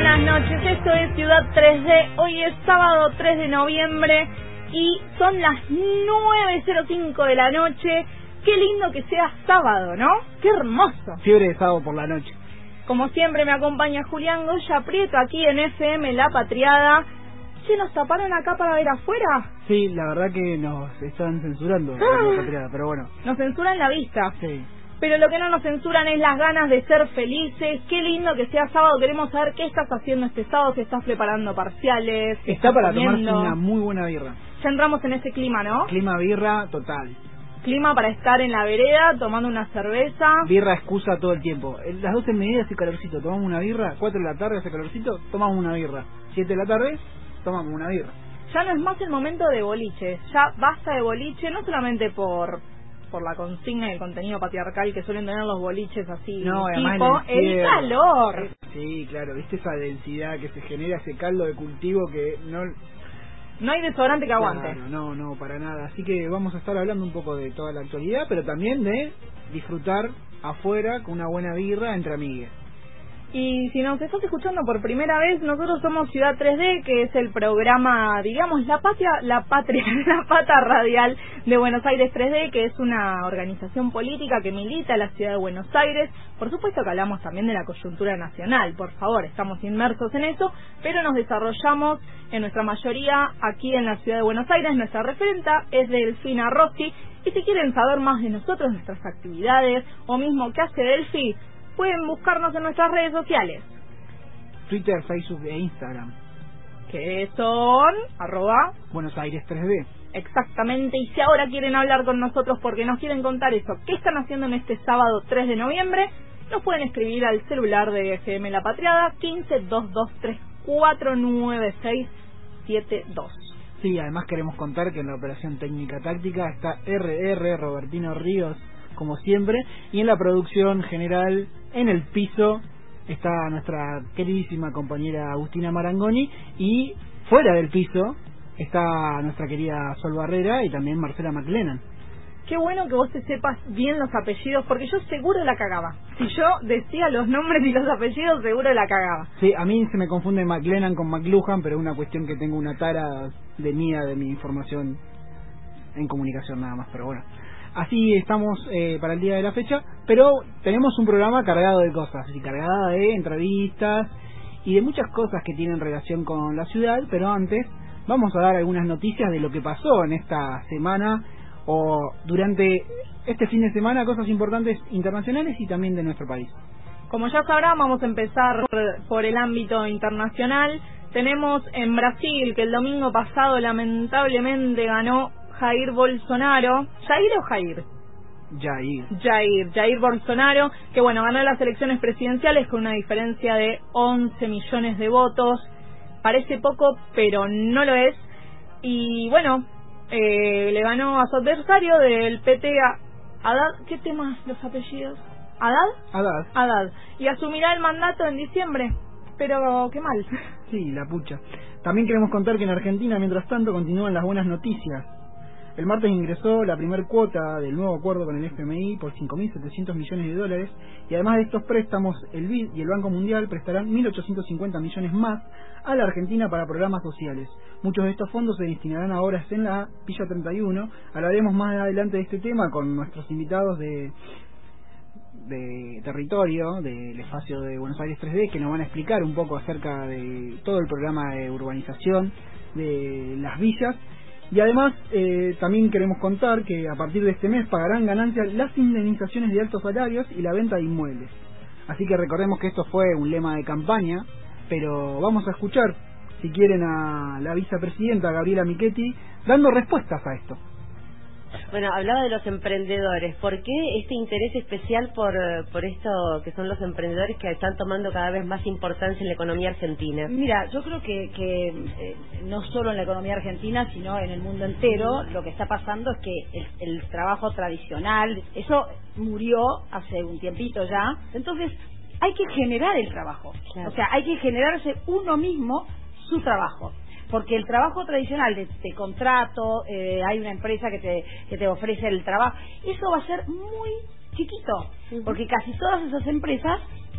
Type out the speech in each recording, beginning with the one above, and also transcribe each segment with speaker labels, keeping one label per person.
Speaker 1: buenas noches, esto es Ciudad 3D, hoy es sábado 3 de noviembre y son las 9:05 de la noche. Qué lindo que sea sábado, ¿no? Qué hermoso.
Speaker 2: Fiebre de sábado por la noche.
Speaker 1: Como siempre me acompaña Julián Goya Prieto aquí en FM La Patriada. ¿Se nos taparon acá para ver afuera?
Speaker 2: Sí, la verdad que nos están censurando La Patriada, pero bueno.
Speaker 1: Nos censuran la vista.
Speaker 2: Sí.
Speaker 1: Pero lo que no nos censuran es las ganas de ser felices. Qué lindo que sea sábado. Queremos saber qué estás haciendo este sábado, si estás preparando parciales.
Speaker 2: Está para
Speaker 1: comiendo.
Speaker 2: tomarse una muy buena birra.
Speaker 1: Ya entramos en ese clima, ¿no?
Speaker 2: Clima birra total.
Speaker 1: Clima para estar en la vereda tomando una cerveza.
Speaker 2: Birra excusa todo el tiempo. Las 12 medidas hace calorcito, tomamos una birra. 4 de la tarde hace calorcito, tomamos una birra. 7 de la tarde, tomamos una birra.
Speaker 1: Ya no es más el momento de boliche. Ya basta de boliche, no solamente por la consigna y el contenido patriarcal que suelen tener los boliches así,
Speaker 2: no,
Speaker 1: tipo, el calor.
Speaker 2: Sí, claro, viste esa densidad que se genera, ese caldo de cultivo que
Speaker 1: no hay desodorante que aguante.
Speaker 2: Claro, no, para nada. Así que vamos a estar hablando un poco de toda la actualidad, pero también de disfrutar afuera con una buena birra entre amigues.
Speaker 1: Y si nos estás escuchando por primera vez, nosotros somos Ciudad 3D, que es el programa, digamos, la pata radial de Buenos Aires 3D, que es una organización política que milita en la ciudad de Buenos Aires. Por supuesto que hablamos también de la coyuntura nacional, por favor, estamos inmersos en eso, pero nos desarrollamos en nuestra mayoría aquí en la ciudad de Buenos Aires. Nuestra referenta es Delfina Rossi, y si quieren saber más de nosotros, nuestras actividades, o mismo qué hace Delfi, pueden buscarnos en nuestras redes sociales.
Speaker 2: Twitter, Facebook e Instagram.
Speaker 1: Que son
Speaker 2: Buenos Aires 3D.
Speaker 1: Exactamente, y si ahora quieren hablar con nosotros porque nos quieren contar eso, qué están haciendo en este sábado 3 de noviembre, nos pueden escribir al celular de FM La Patriada, 15-2234-9672.
Speaker 2: Sí, además queremos contar que en la operación técnica táctica está RR Robertino Ríos, como siempre, y en la producción general, en el piso, está nuestra queridísima compañera Agustina Marangoni, y fuera del piso está nuestra querida Sol Barrera y también Marcela McLennan.
Speaker 1: Qué bueno que vos te sepas bien los apellidos, porque yo seguro la cagaba. Si yo decía los nombres y los apellidos, seguro la cagaba.
Speaker 2: Sí, a mí se me confunde McLennan con McLuhan, pero es una cuestión que tengo una tara de mi información en comunicación nada más, pero bueno. Así estamos para el día de la fecha, pero tenemos un programa cargado de cosas, y cargado de entrevistas y de muchas cosas que tienen relación con la ciudad, pero antes vamos a dar algunas noticias de lo que pasó en esta semana o durante este fin de semana, cosas importantes internacionales y también de nuestro país.
Speaker 1: Como ya sabrán, vamos a empezar por el ámbito internacional. Tenemos en Brasil que el domingo pasado lamentablemente ganó Jair Bolsonaro. ¿Jair o Jair? Jair Bolsonaro, que bueno, ganó las elecciones presidenciales con una diferencia de 11 millones de votos. Parece poco, pero no lo es. Y bueno, le ganó a su adversario del PT, Haddad. ¿Qué temas los apellidos? Haddad. Y asumirá el mandato en diciembre. Pero qué mal.
Speaker 2: Sí, la pucha. También queremos contar que en Argentina, mientras tanto, continúan las buenas noticias. El martes ingresó la primer cuota del nuevo acuerdo con el FMI por 5.700 millones de dólares, y además de estos préstamos, el BID y el Banco Mundial prestarán 1.850 millones más a la Argentina para programas sociales. Muchos de estos fondos se destinarán a obras en la Villa 31. Hablaremos más adelante de este tema con nuestros invitados de territorio, del espacio de Buenos Aires 3D, que nos van a explicar un poco acerca de todo el programa de urbanización de las villas. Y además también queremos contar que a partir de este mes pagarán ganancias las indemnizaciones de altos salarios y la venta de inmuebles. Así que recordemos que esto fue un lema de campaña, pero vamos a escuchar, si quieren, a la vicepresidenta Gabriela Michetti dando respuestas a esto.
Speaker 3: Bueno, hablaba de los emprendedores. ¿Por qué este interés especial por esto que son los emprendedores que están tomando cada vez más importancia en la economía argentina?
Speaker 4: Mira, yo creo que no solo en la economía argentina, sino en el mundo entero, lo que está pasando es que el trabajo tradicional, eso murió hace un tiempito ya. Entonces, hay que generar el trabajo. Claro. O sea, hay que generarse uno mismo su trabajo. Porque el trabajo tradicional de contrato, hay una empresa que te ofrece el trabajo, eso va a ser muy chiquito, porque casi todas esas empresas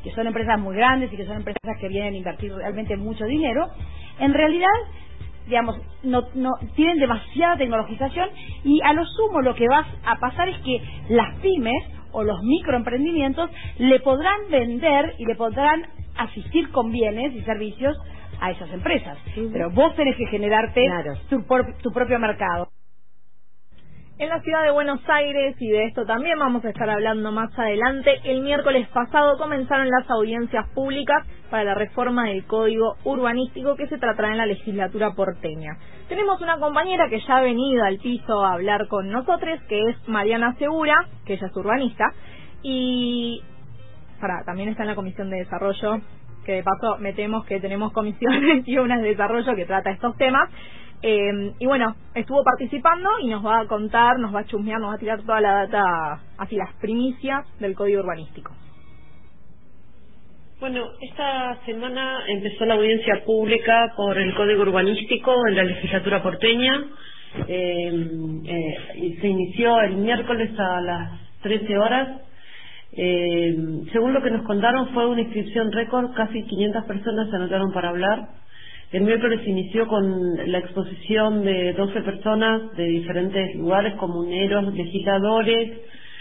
Speaker 4: que son empresas muy grandes y que son empresas que vienen a invertir realmente mucho dinero, en realidad, digamos, no tienen demasiada tecnologización, y a lo sumo lo que va a pasar es que las pymes o los microemprendimientos le podrán vender y le podrán asistir con bienes y servicios a esas empresas. Pero vos tenés que generarte tu propio mercado.
Speaker 1: En la ciudad de Buenos Aires, y de esto también vamos a estar hablando más adelante, el miércoles pasado comenzaron las audiencias públicas para la reforma del Código Urbanístico que se tratará en la legislatura porteña. Tenemos una compañera que ya ha venido al piso a hablar con nosotros, que es Mariana Segura, que ella es urbanista, y también está en la Comisión de Desarrollo, que de paso metemos que tenemos comisiones y unas de desarrollo que trata estos temas. Y bueno, estuvo participando y nos va a contar, nos va a chusmear, nos va a tirar toda la data, así las primicias del Código Urbanístico.
Speaker 5: Bueno, esta semana empezó la audiencia pública por el Código Urbanístico en la legislatura porteña. Se inició el miércoles a las 13 horas. Según lo que nos contaron, fue una inscripción récord, casi 500 personas se anotaron para hablar. El miércoles se inició con la exposición de 12 personas de diferentes lugares, comuneros, legisladores,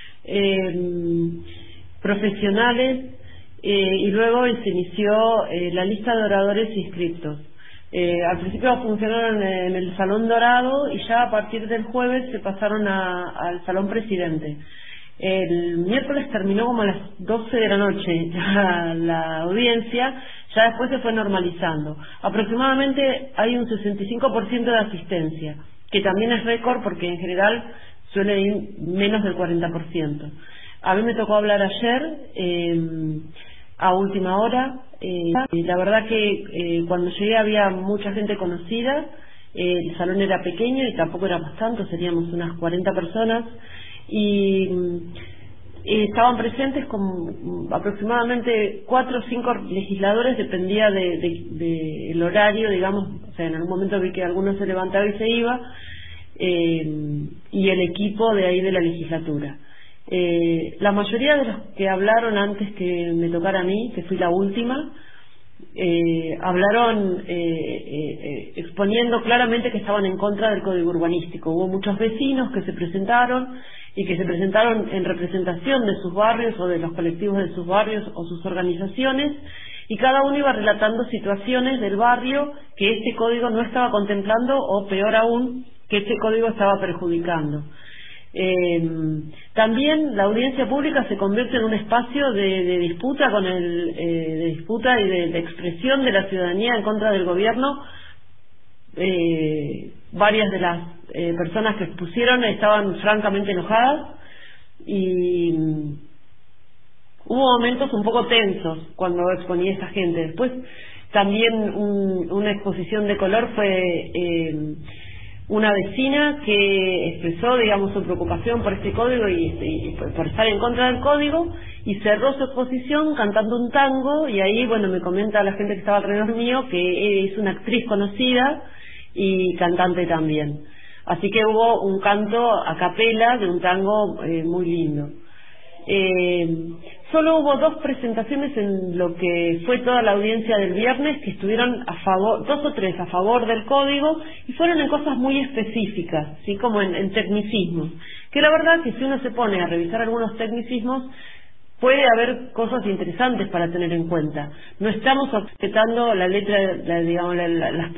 Speaker 5: profesionales, y luego se inició la lista de oradores inscriptos. Al principio funcionaron en el Salón Dorado y ya a partir del jueves se pasaron al Salón Presidente. El miércoles terminó como a las 12 de la noche la audiencia, ya después se fue normalizando. Aproximadamente hay un 65% de asistencia, que también es récord porque en general suele ir menos del 40%. A mí me tocó hablar ayer, a última hora. La verdad que cuando llegué había mucha gente conocida, el salón era pequeño y tampoco éramos tantos, seríamos unas 40 personas, y estaban presentes con aproximadamente 4 o 5 legisladores, dependía del horario, digamos, o sea, en algún momento vi que alguno se levantaba y se iba, y el equipo de ahí de la legislatura. La mayoría de los que hablaron antes que me tocara a mí, que fui la última, hablaron exponiendo claramente que estaban en contra del Código Urbanístico. Hubo muchos vecinos que se presentaron y que se presentaron en representación de sus barrios o de los colectivos de sus barrios o sus organizaciones, y cada uno iba relatando situaciones del barrio que este código no estaba contemplando, o peor aún, que este código estaba perjudicando. También la audiencia pública se convierte en un espacio de disputa de disputa y de expresión de la ciudadanía en contra del gobierno. Varias de las personas que expusieron estaban francamente enojadas, y hubo momentos un poco tensos cuando exponía esta gente. Después también una exposición de color fue una vecina que expresó, digamos, su preocupación por este código y por estar en contra del código, y cerró su exposición cantando un tango. Y ahí, bueno, me comenta la gente que estaba alrededor mío que es una actriz conocida y cantante también. Así que hubo un canto a capela de un tango muy lindo. Solo hubo 2 presentaciones en lo que fue toda la audiencia del viernes que estuvieron a favor, 2 o 3 a favor del código, y fueron en cosas muy específicas, ¿sí? Como en tecnicismos, que la verdad que si uno se pone a revisar algunos tecnicismos puede haber cosas interesantes para tener en cuenta. No estamos objetando la letra, digamos, los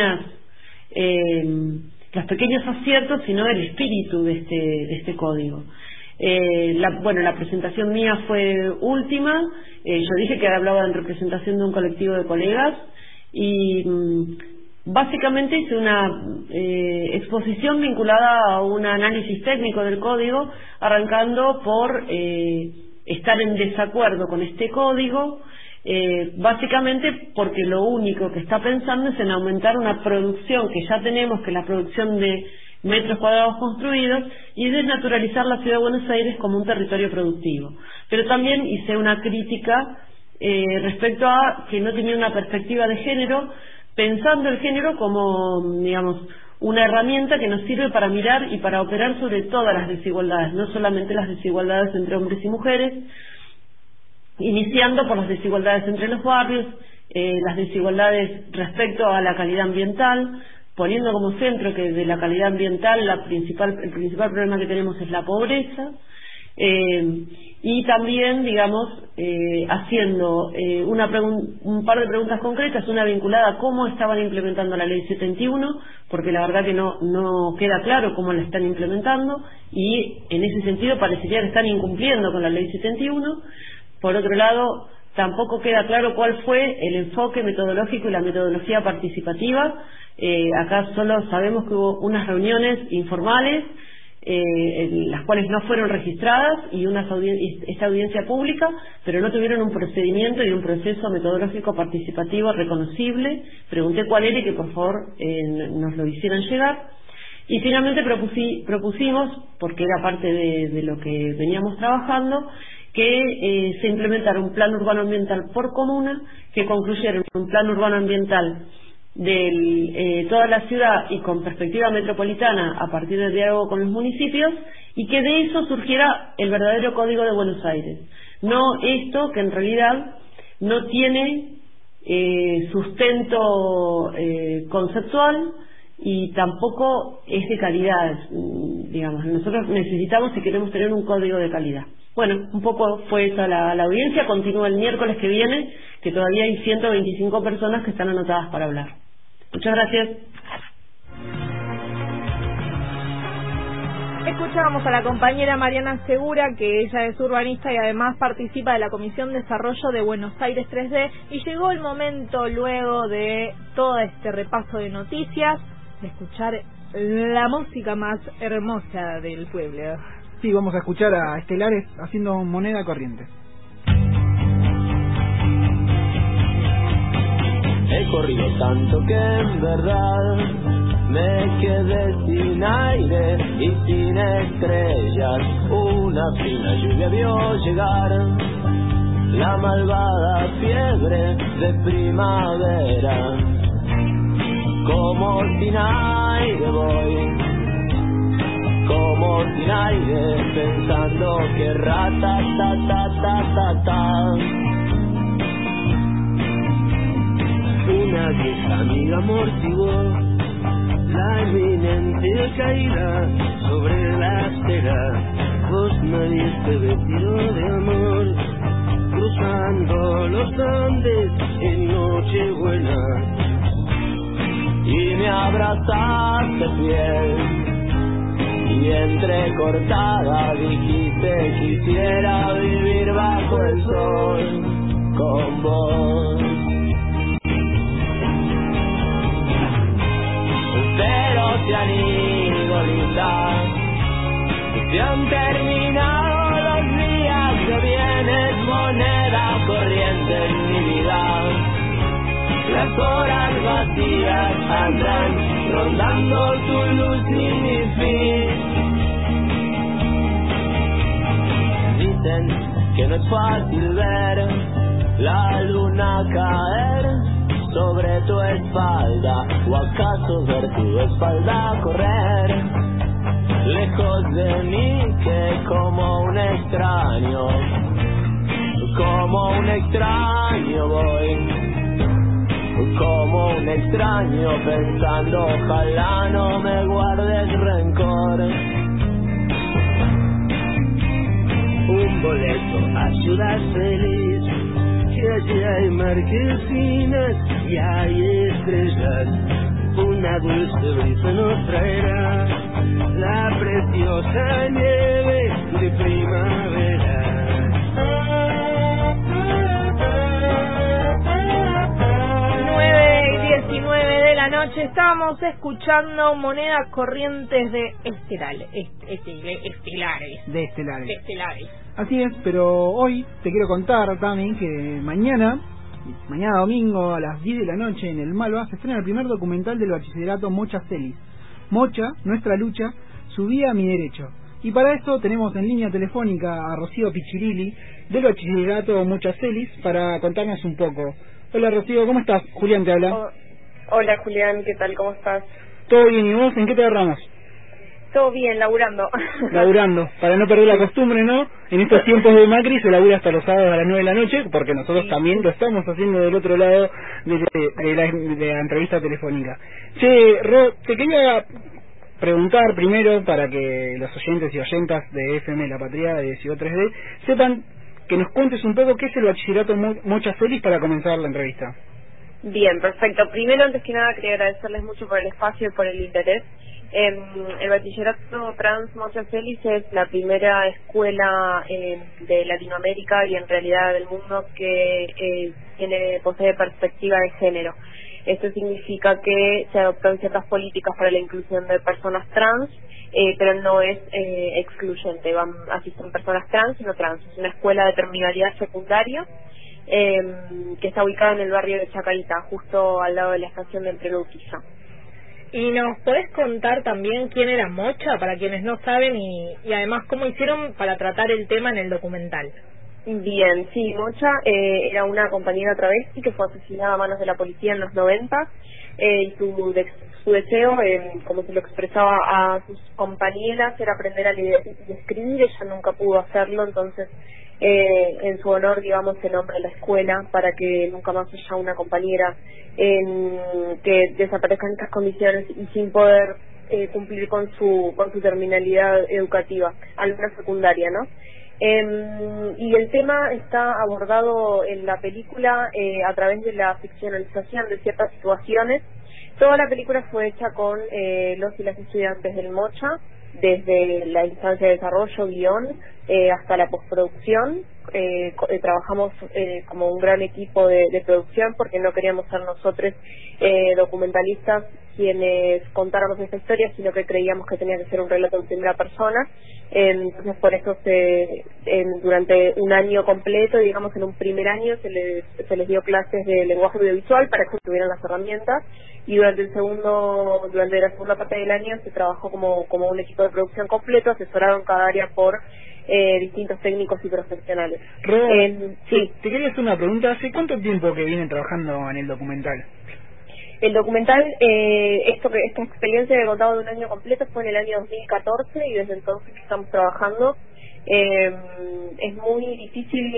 Speaker 5: pequeños aciertos, sino el espíritu de este código. La presentación mía fue última. Yo dije que hablaba en representación de un colectivo de colegas, y básicamente hice una exposición vinculada a un análisis técnico del código, arrancando por estar en desacuerdo con este código, básicamente porque lo único que está pensando es en aumentar una producción que ya tenemos, que es la producción de metros cuadrados construidos, y desnaturalizar la ciudad de Buenos Aires como un territorio productivo. Pero también hice una crítica respecto a que no tenía una perspectiva de género, pensando el género como, digamos, una herramienta que nos sirve para mirar y para operar sobre todas las desigualdades, no solamente las desigualdades entre hombres y mujeres, iniciando por las desigualdades entre los barrios, las desigualdades respecto a la calidad ambiental, poniendo como centro que de la calidad ambiental el principal problema que tenemos es la pobreza, y también, digamos, haciendo un par de preguntas concretas, una vinculada a cómo estaban implementando la Ley 71, porque la verdad que no queda claro cómo la están implementando, y en ese sentido parecería que están incumpliendo con la Ley 71. Por otro lado, tampoco queda claro cuál fue el enfoque metodológico y la metodología participativa. Acá solo sabemos que hubo unas reuniones informales, las cuales no fueron registradas, y esta audiencia pública, pero no tuvieron un procedimiento y un proceso metodológico participativo reconocible. Pregunté cuál era y que por favor nos lo hicieran llegar. Y finalmente propusimos, porque era parte de lo que veníamos trabajando, que se implementara un plan urbano ambiental por comuna, que concluyera en un plan urbano ambiental de toda la ciudad y con perspectiva metropolitana a partir del diálogo con los municipios, y que de eso surgiera el verdadero Código de Buenos Aires. No esto que en realidad no tiene sustento conceptual y tampoco es de calidad, digamos. Nosotros necesitamos y queremos tener un código de calidad. Bueno, un poco fue esa la audiencia. Continúa el miércoles que viene, que todavía hay 125 personas que están anotadas para hablar. Muchas gracias.
Speaker 1: Escuchábamos a la compañera Mariana Segura, que ella es urbanista y además participa de la Comisión de Desarrollo de Buenos Aires 3D, y llegó el momento, luego de todo este repaso de noticias, de escuchar la música más hermosa del pueblo.
Speaker 2: Sí, vamos a escuchar a Estelares haciendo Moneda Corriente.
Speaker 6: He corrido tanto que en verdad me quedé sin aire y sin estrellas. Una fina lluvia vio llegar la malvada fiebre de primavera. Como sin aire voy, como sin aire, pensando que rata ta ta ta ta ta. Una vieja amiga amortiguó la inminente caída sobre la acera. Vos me diste vestido de amor, cruzando los Andes en Nochebuena, y me abrazaste fiel y entrecortada dijiste quisiera vivir bajo el sol con vos. Pero se han ido, linda, se han terminado los días que vienes moneda corriente en mi vida. Las horas vacías andan rondando tu luz y mi fin. Dicen que no es fácil ver la luna caer sobre tu espalda, o acaso ver tu espalda correr lejos de mí, que como un extraño voy, como un extraño pensando ojalá no me guardes rencor. Un boleto a Ciudad Feliz, que allí hay marquesinas y hay estrellas. Una dulce brisa nos traerá la preciosa nieve de primavera.
Speaker 1: 9:19 de la noche, estábamos escuchando Monedas Corrientes de Estelares.
Speaker 2: De Estelares. Así es, pero hoy te quiero contar, Tami, que mañana domingo a las 10 de la noche en el Malva se estrena el primer documental del bachillerato Mocha Celis. Mocha, nuestra lucha, su vida, mi derecho. Y para eso tenemos en línea telefónica a Rocío Pichirilli del bachillerato Mocha Celis para contarnos un poco. Hola Rocío, ¿cómo estás? Julián te habla.
Speaker 7: Hola Julián, ¿qué tal? ¿Cómo estás?
Speaker 2: Todo bien, ¿y vos? ¿En qué te agarramos?
Speaker 7: Todo bien, laburando.
Speaker 2: Laburando, para no perder la costumbre, ¿no? En estos tiempos de Macri se labura hasta los sábados a las 9 de la noche, porque nosotros también lo estamos haciendo del otro lado de la entrevista telefónica. Che, Ro, te quería preguntar primero, para que los oyentes y oyentas de FM La Patria de Ciudad 3D sepan, que nos cuentes un poco qué es el bachillerato Mocha Celis para comenzar la entrevista.
Speaker 7: Bien, perfecto. Primero, antes que nada, quería agradecerles mucho por el espacio y por el interés. El bachillerato Trans Mocha Celis es la primera escuela de Latinoamérica y en realidad del mundo que posee perspectiva de género. Esto significa que se adoptan ciertas políticas para la inclusión de personas trans, pero no es excluyente. Asisten personas trans y no trans. Es una escuela de terminalidad secundaria que está ubicada en el barrio de Chacarita, justo al lado de la estación de Entre Urquiza.
Speaker 1: ¿Y nos podés contar también quién era Mocha, para quienes no saben, y además cómo hicieron para tratar el tema en el documental?
Speaker 7: Bien, sí, Mocha era una compañera travesti que fue asesinada a manos de la policía en los 90 y su deseo, como se lo expresaba a sus compañeras, era aprender a leer y escribir. Ella nunca pudo hacerlo, entonces en su honor, digamos, se nombra la escuela para que nunca más haya una compañera que desaparezca en estas condiciones y sin poder cumplir con su terminalidad educativa, alguna secundaria, ¿no? Y el tema está abordado en la película a través de la ficcionalización de ciertas situaciones. Toda la película fue hecha con los y las estudiantes del Mocha, desde la instancia de desarrollo, guión, hasta la postproducción. Trabajamos como un gran equipo de producción, porque no queríamos ser nosotros documentalistas quienes contáramos esta historia, sino que creíamos que tenía que ser un relato en primera persona. Entonces por eso durante un año completo, digamos en un primer año, se les dio clases de lenguaje audiovisual para que tuvieran las herramientas, y durante la segunda parte del año se trabajó como un equipo de producción completo, asesorado en cada área por distintos técnicos y profesionales.
Speaker 2: Sí. Te quería hacer una pregunta. ¿Hace cuánto tiempo que vienen trabajando en el documental?
Speaker 7: El documental, esta experiencia que he contado de un año completo fue en el año 2014, y desde entonces que estamos trabajando. Es muy difícil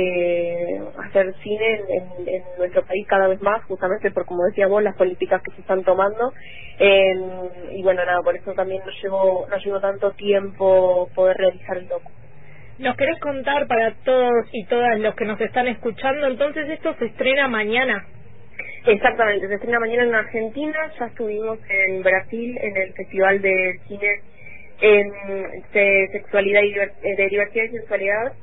Speaker 7: hacer cine en nuestro país cada vez más, justamente por, como decías vos, las políticas que se están tomando. Y bueno, nada, por eso también nos llevó tanto tiempo poder realizar el docu.
Speaker 1: ¿Nos querés contar, para todos y todas los que nos están escuchando, entonces esto se estrena mañana?
Speaker 7: Exactamente, se estrena mañana en Argentina. Ya estuvimos en Brasil en el Festival de Cine de Sexualidad y de Diversidad y Sexualidad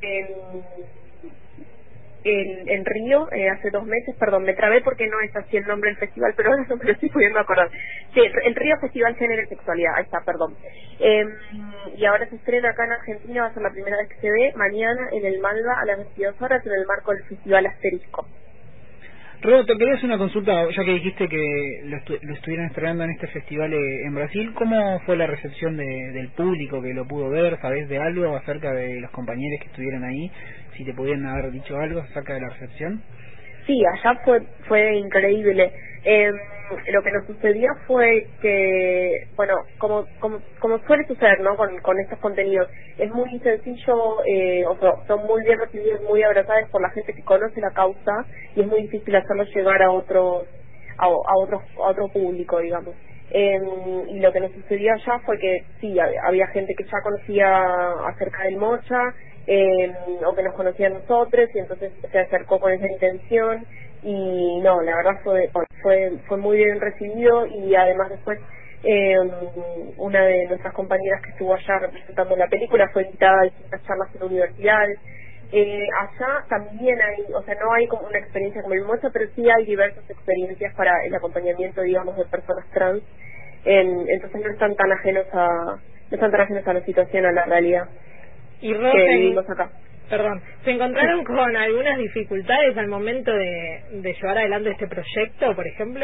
Speaker 7: en Río hace 2 meses. Perdón, me trabé porque no es así el nombre del festival, pero ahora no me lo estoy pudiendo acordar. Sí, el Río Festival Género y Sexualidad, ahí está, perdón. Y ahora se estrena acá en Argentina, va a ser la primera vez que se ve, mañana en el Malva a las 22 horas en el marco del Festival Asterisco.
Speaker 2: Rodo, te quería hacer una consulta, ya que dijiste que lo estuvieron estrenando en este festival en Brasil. ¿Cómo fue la recepción del público que lo pudo ver? ¿Sabés de algo acerca de los compañeros que estuvieron ahí? Si te pudieran haber dicho algo acerca de la recepción.
Speaker 7: Sí, allá fue increíble. Lo que nos sucedió fue que, bueno, como suele suceder, ¿no? Con estos contenidos, es muy sencillo, son muy bien recibidos, muy abrazados por la gente que conoce la causa, y es muy difícil hacerlos llegar a otro público, digamos. Y lo que nos sucedió allá fue que sí, había gente que ya conocía acerca del Mocha, o que nos conocía a nosotros, y entonces se acercó con esa intención. Y no, la verdad fue muy bien recibido. Y además después una de nuestras compañeras que estuvo allá representando la película fue invitada a distintas charlas en universidades. Allá también no hay como una experiencia como el Mocha, pero sí hay diversas experiencias para el acompañamiento, digamos, de personas trans. Entonces no están tan ajenos a la situación, a la realidad
Speaker 1: y
Speaker 7: que vivimos acá.
Speaker 1: Perdón, ¿se encontraron con algunas dificultades al momento de llevar adelante este proyecto, por ejemplo?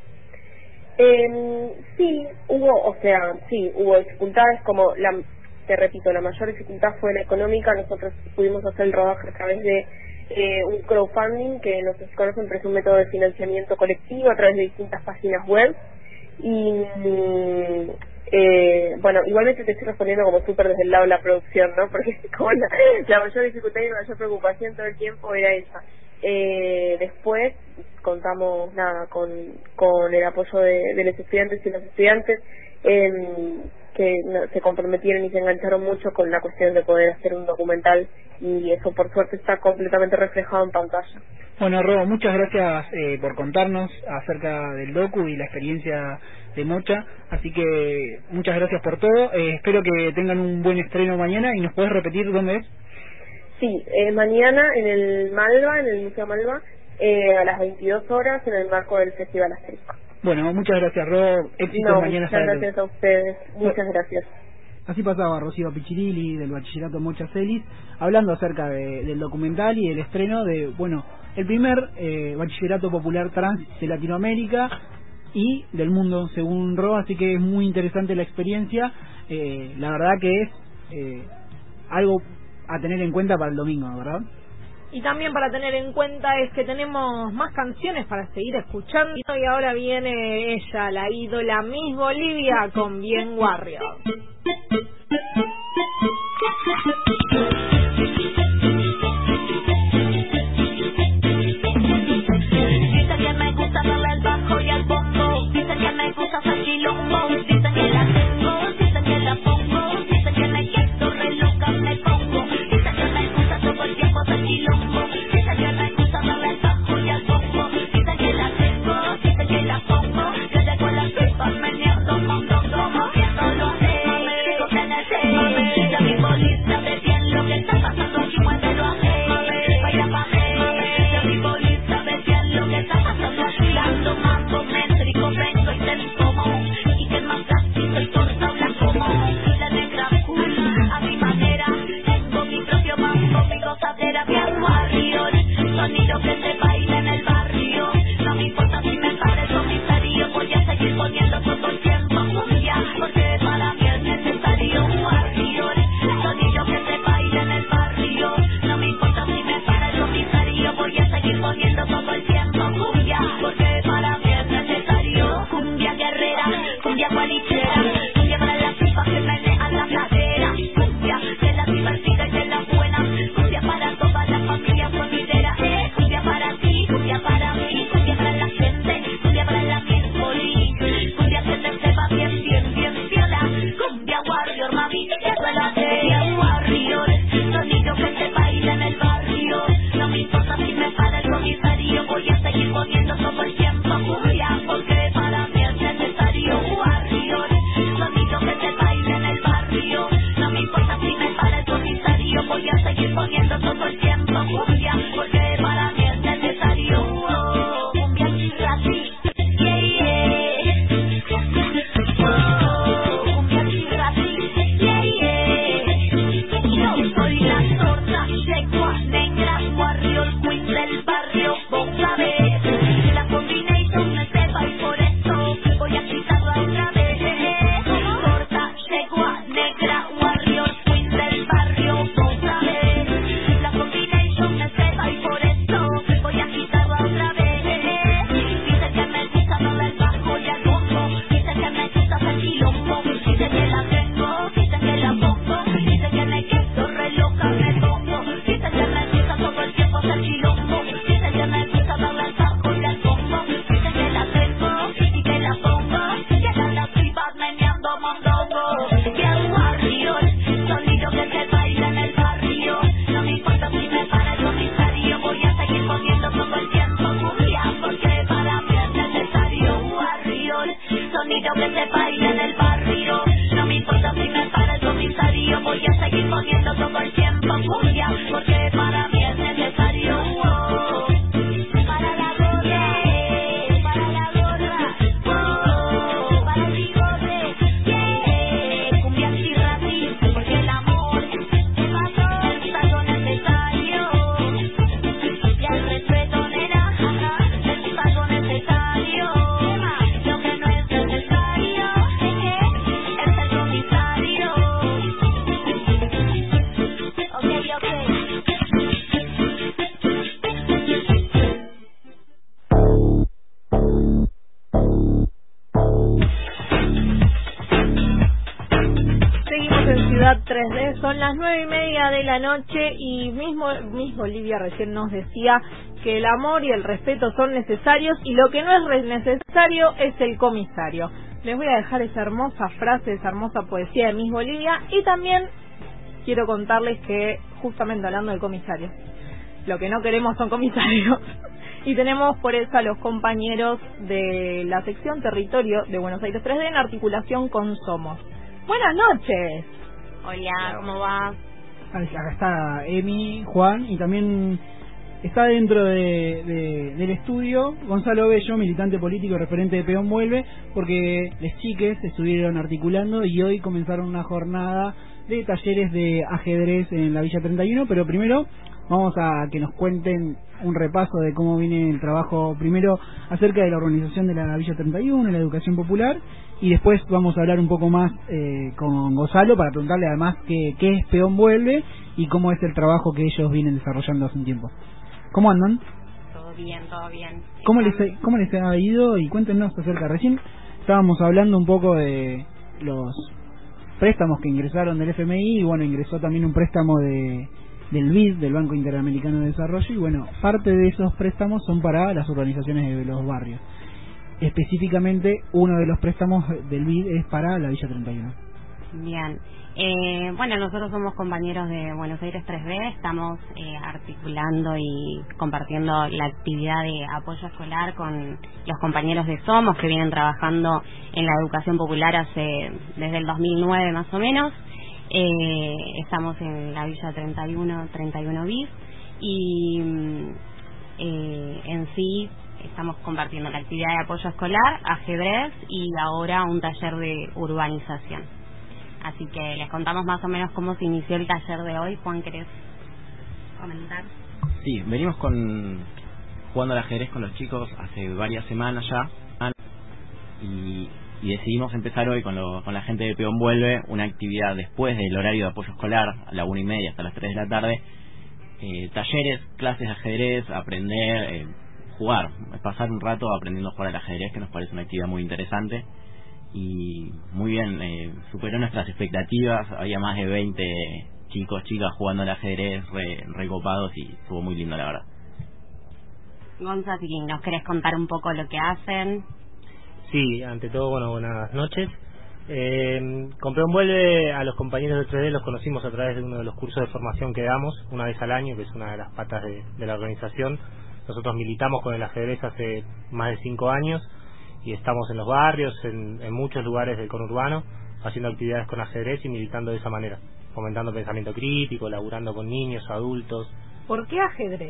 Speaker 7: Sí, hubo dificultades, te repito, la mayor dificultad fue la económica. Nosotros pudimos hacer el rodaje a través de un crowdfunding, que no sé si conocen, pero es un método de financiamiento colectivo a través de distintas páginas web. Y Bueno, igualmente te estoy respondiendo como súper desde el lado de la producción, ¿no? Porque como la mayor dificultad y la mayor preocupación todo el tiempo era esa. Después contamos con el apoyo de los estudiantes y los estudiantes que se comprometieron y se engancharon mucho con la cuestión de poder hacer un documental, y eso por suerte está completamente reflejado en pantalla.
Speaker 2: Bueno, Ro, muchas gracias por contarnos acerca del docu y la experiencia de Mocha, así que muchas gracias por todo. Espero que tengan un buen estreno mañana. ¿Y nos podés repetir dónde es?
Speaker 7: Sí, mañana en el Malva, en el Museo Malva, a las 22 horas en el marco del Festival Asterisco.
Speaker 2: Bueno, muchas gracias, Ro. Éxito mañana.
Speaker 7: Muchas gracias a ustedes. Muchas gracias.
Speaker 2: Así pasaba Rocío Pichirilli del Bachillerato Mocha Celis, hablando acerca del documental y el estreno de, bueno, el primer Bachillerato Popular Trans de Latinoamérica y del mundo, según Ro, así que es muy interesante la experiencia. La verdad que es algo a tener en cuenta para el domingo, ¿verdad?
Speaker 1: Y también para tener en cuenta es que tenemos más canciones para seguir escuchando, y ahora viene ella, la ídola Miss Bolivia, con Bien Warrior.
Speaker 8: Dicen que me gusta darle el bajo y al bombo, dicen que me gusta hacer quilombo, dicen que la tengo, dicen que la pongo, dicen que me quedo re loca, me pongo, dicen que me gusta todo el tiempo hacer quilombo, dicen que me gusta darle el bajo y al bombo, dicen que la tengo, dicen que la pongo, yo llego a la pipa meneando, mondongo, moviéndolo así, rico tenerte, ya mi bolita ve bien lo que está pasando aquí, muévelo así, vaya pa' mí, ya mi bolita ve bien lo que está pasando aquí, ando mambo métrico, vengo y te como, y que más así soy torta blanco, la negra cool, a mi manera, tengo mi propio mambo, mi gozadera, bien warrior, sonido que se baila en el barrio, no me importa si me pares o mi serio, voy a seguir poniendo todo el tiempo cumbia, porque para mí es necesario un warrior, sonido que se baila en el barrio, no me importa si me pares o mi serio, voy a seguir poniendo todo el tiempo cumbia, porque para mí es necesario cumbia guerrera, cumbia gualichera, cumbia para las pipas que menean la cadera, cumbia de la divertida y de la buena, cumbia para toda la familia sonidera, cumbia para ti, cumbia para mí, cumbia para la gente, cumbia para la mismoli, cumbia que te sepa bien, bien, bien viola, cumbia warrior, mami, que suena bien warrior, sonido que se baila en el barrio, no me importa si me para el comisario, voy a seguir poniendo todo el tiempo cumbia, porque para mí es necesario warrior, sonido que se baila en el barrio, no me importa si me para el comisario, voy a seguir poniendo todo el tiempo cumbia, porque para mí es necesario cumbia chirrati, yeah, yeah, cumbia chirrati, yeah, yeah, yo soy la torta yegua negra, warrior queen del barrio, vos sabés, la combination me sepa y por eso voy a quitarla otra vez, torta yegua negra, warrior queen del barrio, vos sabés, la combination me sepa y por eso voy a quitarla otra vez, dicen que me gusta darle el bajo y al bombo, dicen que me gusta hacer quilombo, dicen que la tengo, dicen que la pongo, dicen que me quedo re loca, me pongo, dicen que me gusta todo el tiempo hacer quilombo, dicen que me gusta darle el bajo y al bombo, dicen que la tengo y que la pongo, llegan las pipas meneando mondongo, bien warrior, sonido que se baila en el barrio, no me importa si me para el comisario, voy a seguir poniendo todo el tiempo cumbia, porque para mí es necesario warrior, sonido que se baila en el barrio, no me importa si me para el comisario, voy a seguir poniendo todo el tiempo cumbia, porque para mí es necesario para la gorra, para la gorra, para el bigote, yeah, cumbia chirrati, porque el amor es algo necesario, y el respeto, nena, es algo necesario, lo que no es necesario
Speaker 1: son las 9:30 de la noche y Miss Bolivia recién nos decía que el amor y el respeto son necesarios y lo que no es necesario es el comisario. Les voy a dejar esa hermosa frase, esa hermosa poesía de Miss Bolivia y también quiero contarles que justamente hablando de comisarios, lo que no queremos son comisarios. Y tenemos por eso a los compañeros de la sección territorio de Buenos Aires 3D en articulación con Somos. Buenas noches.
Speaker 9: Hola, ¿cómo va?
Speaker 2: Acá está Emi, Juan y también está dentro del estudio Gonzalo Bello, militante político referente de Peón Vuelve, porque les chiques estuvieron articulando y hoy comenzaron una jornada de talleres de ajedrez en la Villa 31, pero primero vamos a que nos cuenten un repaso de cómo viene el trabajo, primero acerca de la organización de la Villa 31, la educación popular, y después vamos a hablar un poco más con Gonzalo para preguntarle además qué es Peón Vuelve y cómo es el trabajo que ellos vienen desarrollando hace un tiempo. ¿Cómo andan?
Speaker 9: Todo bien, todo bien.
Speaker 2: ¿Cómo les ha ido? Y cuéntenos acerca. Recién estábamos hablando un poco de los préstamos que ingresaron del FMI y bueno, ingresó también un préstamo del BID, del Banco Interamericano de Desarrollo, y bueno, parte de esos préstamos son para las organizaciones de los barrios. Específicamente, uno de los préstamos del BID es para la Villa 31.
Speaker 9: Bien. Bueno, nosotros somos compañeros de Buenos Aires 3D, estamos articulando y compartiendo la actividad de apoyo escolar con los compañeros de Somos, que vienen trabajando en la educación popular desde el 2009 más o menos. Estamos en la Villa 31 bis y en sí estamos compartiendo la actividad de apoyo escolar, ajedrez y ahora un taller de urbanización. Así que les contamos más o menos cómo se inició el taller de hoy. Juan, ¿querés comentar?
Speaker 10: Sí, venimos jugando al ajedrez con los chicos hace varias semanas ya y decidimos empezar hoy con la gente de Peón Vuelve una actividad después del horario de apoyo escolar a la 1:30 hasta las 3 de la tarde, talleres, clases de ajedrez, aprender, jugar, pasar un rato aprendiendo a jugar al ajedrez, que nos parece una actividad muy interesante y muy bien, superó nuestras expectativas. Había más de 20 chicos, chicas jugando al ajedrez, recopados, y estuvo muy lindo, la verdad.
Speaker 9: Gonza, si nos querés contar un poco lo que hacen.
Speaker 11: Sí, ante todo, bueno, buenas noches. Con Peón Vuelve a los compañeros de 3D los conocimos a través de uno de los cursos de formación que damos una vez al año, que es una de las patas de la organización. Nosotros militamos con el ajedrez hace más de 5 años y estamos en los barrios, en muchos lugares del conurbano, haciendo actividades con ajedrez y militando de esa manera, fomentando pensamiento crítico, laburando con niños, adultos.
Speaker 1: ¿Por qué ajedrez?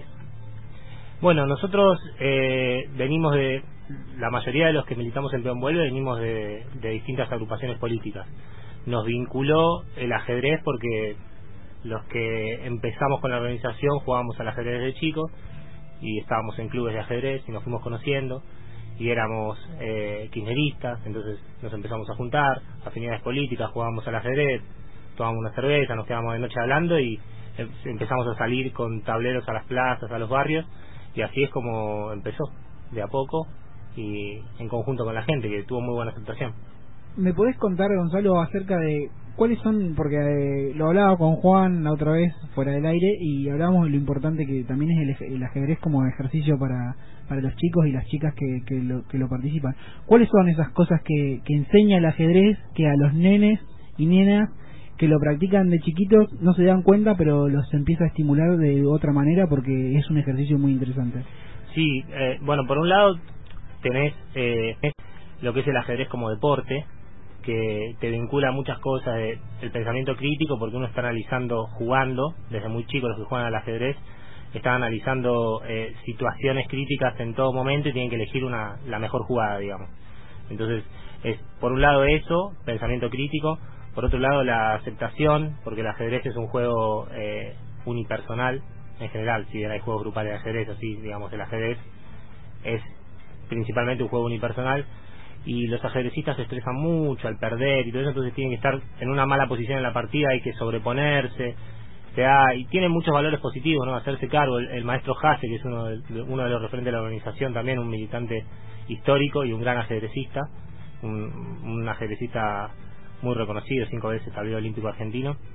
Speaker 11: Bueno, nosotros venimos la mayoría de los que militamos en Peón Vuelve venimos de distintas agrupaciones políticas. Nos vinculó el ajedrez porque los que empezamos con la organización jugábamos al ajedrez de chicos y estábamos en clubes de ajedrez y nos fuimos conociendo y éramos kirchneristas, entonces nos empezamos a juntar, afinidades políticas, jugábamos al ajedrez, tomábamos una cerveza, nos quedábamos de noche hablando y empezamos a salir con tableros a las plazas, a los barrios, y así es como empezó, de a poco y en conjunto con la gente, que tuvo muy buena aceptación.
Speaker 2: ¿Me podés contar, Gonzalo, acerca de cuáles son, porque lo hablaba con Juan la otra vez fuera del aire y hablábamos de lo importante que también es el ajedrez como ejercicio para los chicos y las chicas que lo participan? ¿Cuáles son esas cosas que enseña el ajedrez que a los nenes y nenas que lo practican de chiquitos no se dan cuenta, pero los empieza a estimular de otra manera porque es un ejercicio muy interesante?
Speaker 11: Sí, bueno, por un lado tenés lo que es el ajedrez como deporte, que te vincula a muchas cosas del pensamiento crítico, porque uno está analizando, jugando, desde muy chicos los que juegan al ajedrez, están analizando situaciones críticas en todo momento y tienen que elegir la mejor jugada, digamos. Entonces, por un lado eso, pensamiento crítico, por otro lado la aceptación, porque el ajedrez es un juego unipersonal en general, si bien hay juegos grupales de ajedrez, así, digamos, el ajedrez es principalmente un juego unipersonal y los ajedrecistas se estresan mucho al perder y todo eso, entonces tienen que estar en una mala posición en la partida, hay que sobreponerse, y tiene muchos valores positivos, ¿no? Hacerse cargo. El maestro Hasse, que es uno de los referentes de la organización, también un militante histórico y un gran ajedrecista, un ajedrecista muy reconocido, 5 veces tablero olímpico argentino,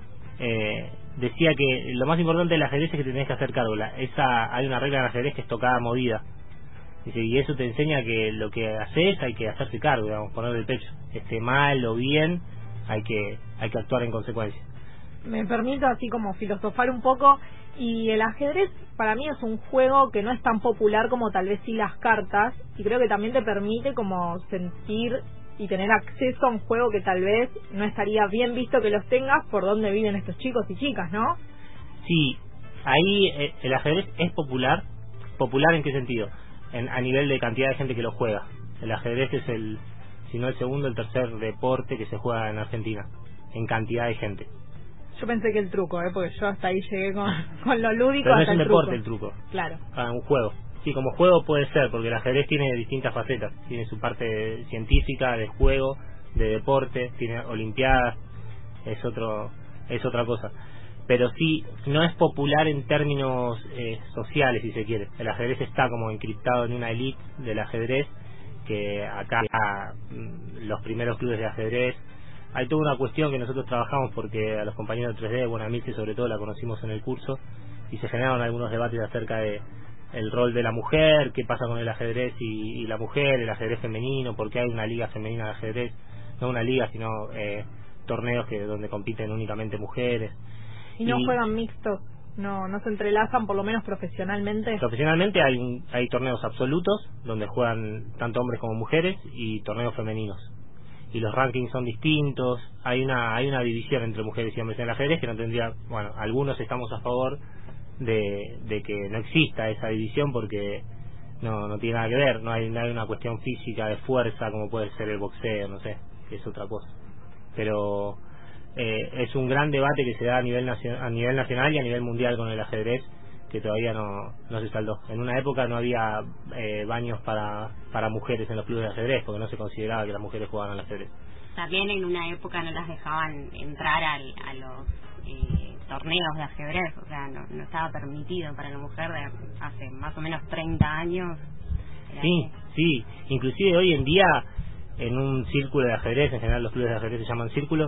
Speaker 11: decía que lo más importante del ajedrez es que te tenés que hacer cargo. Hay una regla en ajedrez que es tocada movida. Dice, y eso te enseña que lo que haces hay que hacerse cargo, digamos, poner el pecho. Esté mal o bien, hay que actuar en consecuencia.
Speaker 1: Me permito así como filosofar un poco, y el ajedrez para mí es un juego que no es tan popular como tal vez sí las cartas, y creo que también te permite como sentir y tener acceso a un juego que tal vez no estaría bien visto que los tengas por donde viven estos chicos y chicas, ¿no?
Speaker 11: Sí, ahí el ajedrez es popular. ¿Popular en qué sentido? A nivel de cantidad de gente que lo juega. El ajedrez es si no el segundo, el tercer deporte que se juega en Argentina, en cantidad de gente.
Speaker 1: Yo pensé que el truco, porque yo hasta ahí llegué con lo lúdico.
Speaker 11: Pero no es
Speaker 1: hasta
Speaker 11: un
Speaker 1: el
Speaker 11: deporte el truco.
Speaker 1: Claro.
Speaker 11: Un juego. Sí, como juego puede ser, porque el ajedrez tiene distintas facetas. Tiene su parte científica, de juego, de deporte, tiene olimpiadas, es otra cosa. Pero sí, no es popular en términos sociales, si se quiere. El ajedrez está como encriptado en una elite del ajedrez, que acá los primeros clubes de ajedrez. Hay toda una cuestión que nosotros trabajamos porque a los compañeros de 3D, bueno, a Milce sobre todo la conocimos en el curso, y se generaron algunos debates acerca de el rol de la mujer, qué pasa con el ajedrez y la mujer, el ajedrez femenino, porque hay una liga femenina de ajedrez, no una liga, sino torneos donde compiten únicamente mujeres.
Speaker 1: ¿Y no juegan mixtos? No se entrelazan, por lo menos profesionalmente.
Speaker 11: Profesionalmente hay torneos absolutos donde juegan tanto hombres como mujeres, y torneos femeninos, y los rankings son distintos. Hay una división entre mujeres y hombres en el ajedrez que no tendría. Bueno, algunos estamos a favor de que no exista esa división, porque no tiene nada que ver. No hay una cuestión física de fuerza como puede ser el boxeo, no sé, que es otra cosa. Pero es un gran debate que se da a nivel nacional y a nivel mundial con el ajedrez, que todavía no se saldó. En una época no había baños para mujeres en los clubes de ajedrez, porque no se consideraba que las mujeres jugaban al ajedrez.
Speaker 9: También en una época no las dejaban entrar a los torneos de ajedrez, o sea, no estaba permitido para la mujer hace más o menos 30 años.
Speaker 11: Sí, inclusive hoy en día en un círculo de ajedrez, en general los clubes de ajedrez se llaman círculos,